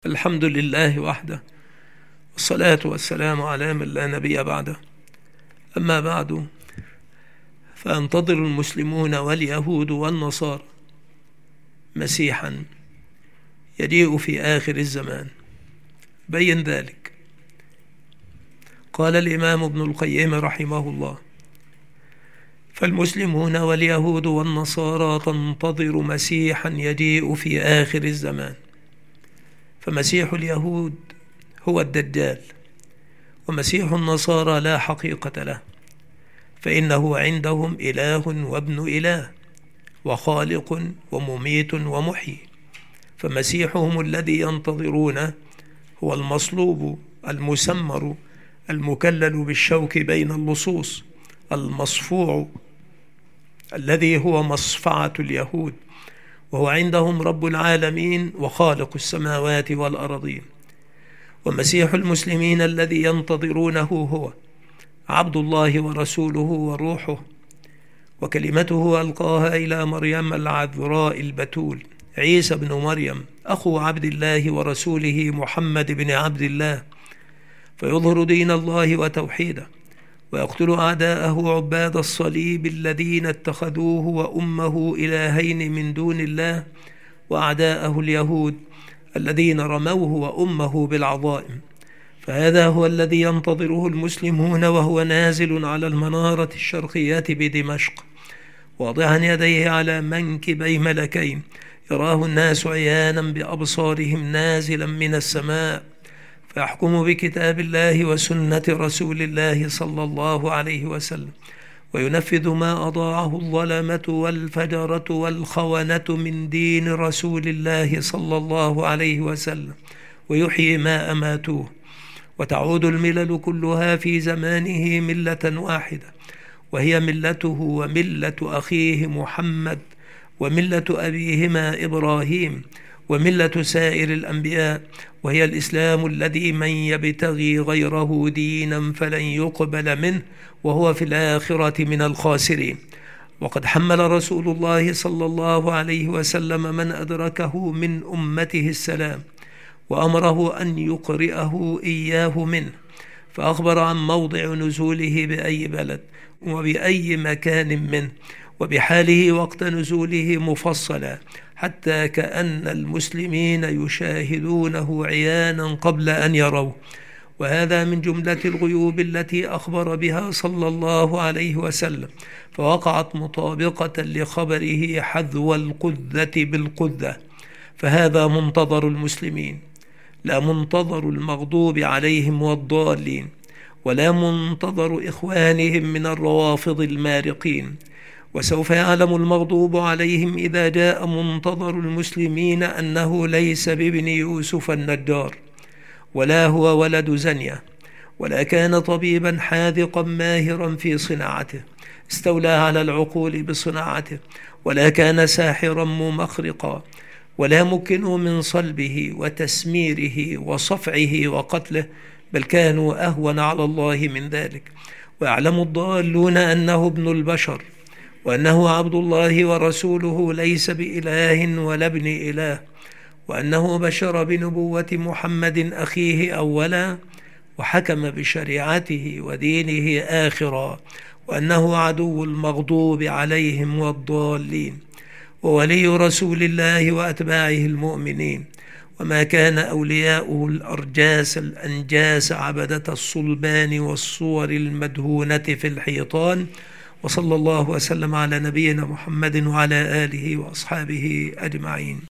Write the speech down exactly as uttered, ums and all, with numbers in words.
الحمد لله وحده، والصلاة والسلام على من لا نبي بعده. أما بعد، فينتظر المسلمون واليهود والنصارى مسيحا يجيء في آخر الزمان. بين ذلك قال الإمام ابن القيم رحمه الله: فالمسلمون واليهود والنصارى تنتظر مسيحا يجيء في آخر الزمان. فمسيح اليهود هو الدجال، ومسيح النصارى لا حقيقة له، فإنه عندهم إله وابن إله، وخالق ومميت ومحيي. فمسيحهم الذي ينتظرونه هو المصلوب المسمر المكلل بالشوك بين اللصوص، المصفوع الذي هو مصفعة اليهود، وهو عندهم رب العالمين وخالق السماوات والأرضين. ومسيح المسلمين الذي ينتظرونه هو عبد الله ورسوله وروحه، وكلمته ألقاها إلى مريم العذراء البتول، عيسى بن مريم أخو عبد الله ورسوله محمد بن عبد الله، فيظهر دين الله وتوحيده، ويقتل أعداءه عباد الصليب الذين اتخذوه وأمه إلهين من دون الله، وأعداءه اليهود الذين رموه وأمه بالعظائم. فهذا هو الذي ينتظره المسلمون، وهو نازل على المنارة الشرقية بدمشق، واضعا يديه على منكبي ملكين، يراه الناس عيانا بأبصارهم نازلا من السماء، فيحكم بكتاب الله وسنة رسول الله صلى الله عليه وسلم، وينفذ ما أضاعه الظلمة والفجرة والخونة من دين رسول الله صلى الله عليه وسلم، ويحيي ما أماتوه، وتعود الملل كلها في زمانه ملة واحدة، وهي ملته وملة أخيه محمد، وملة أبيهما إبراهيم، وملة سائر الأنبياء، وهي الإسلام الذي من يبتغي غيره دينا فلن يقبل منه، وهو في الآخرة من الخاسرين. وقد حمل رسول الله صلى الله عليه وسلم من أدركه من أمته السلام، وأمره أن يقرئه إياه منه، فأخبر عن موضع نزوله بأي بلد وبأي مكان منه، وبحاله وقت نزوله مفصلا، حتى كأن المسلمين يشاهدونه عيانا قبل أن يروه. وهذا من جملة الغيوب التي أخبر بها صلى الله عليه وسلم، فوقعت مطابقة لخبره حذو القذة بالقذة. فهذا منتظر المسلمين، لا منتظر المغضوب عليهم والضالين، ولا منتظر إخوانهم من الروافض المارقين. وسوف يعلم المغضوب عليهم إذا جاء منتظر المسلمين أنه ليس بابن يوسف النجار، ولا هو ولد زنية، ولا كان طبيبا حاذقا ماهرا في صناعته استولى على العقول بصناعته، ولا كان ساحرا ممخرقا، ولا مكن من صلبه وتسميره وصفعه وقتله، بل كانوا أهون على الله من ذلك. ويعلم الضالون أنه ابن البشر، وأنه عبد الله ورسوله ليس بإله ولا ابن إله، وأنه بشر بنبوة محمد أخيه أولا، وحكم بشريعته ودينه آخرا، وأنه عدو المغضوب عليهم والضالين، وولي رسول الله وأتباعه المؤمنين. وما كان أولياؤه الأرجاس الأنجاس عبدة الصلبان والصور المدهونة في الحيطان. وصلى الله وسلم على نبينا محمد وعلى آله وأصحابه أجمعين.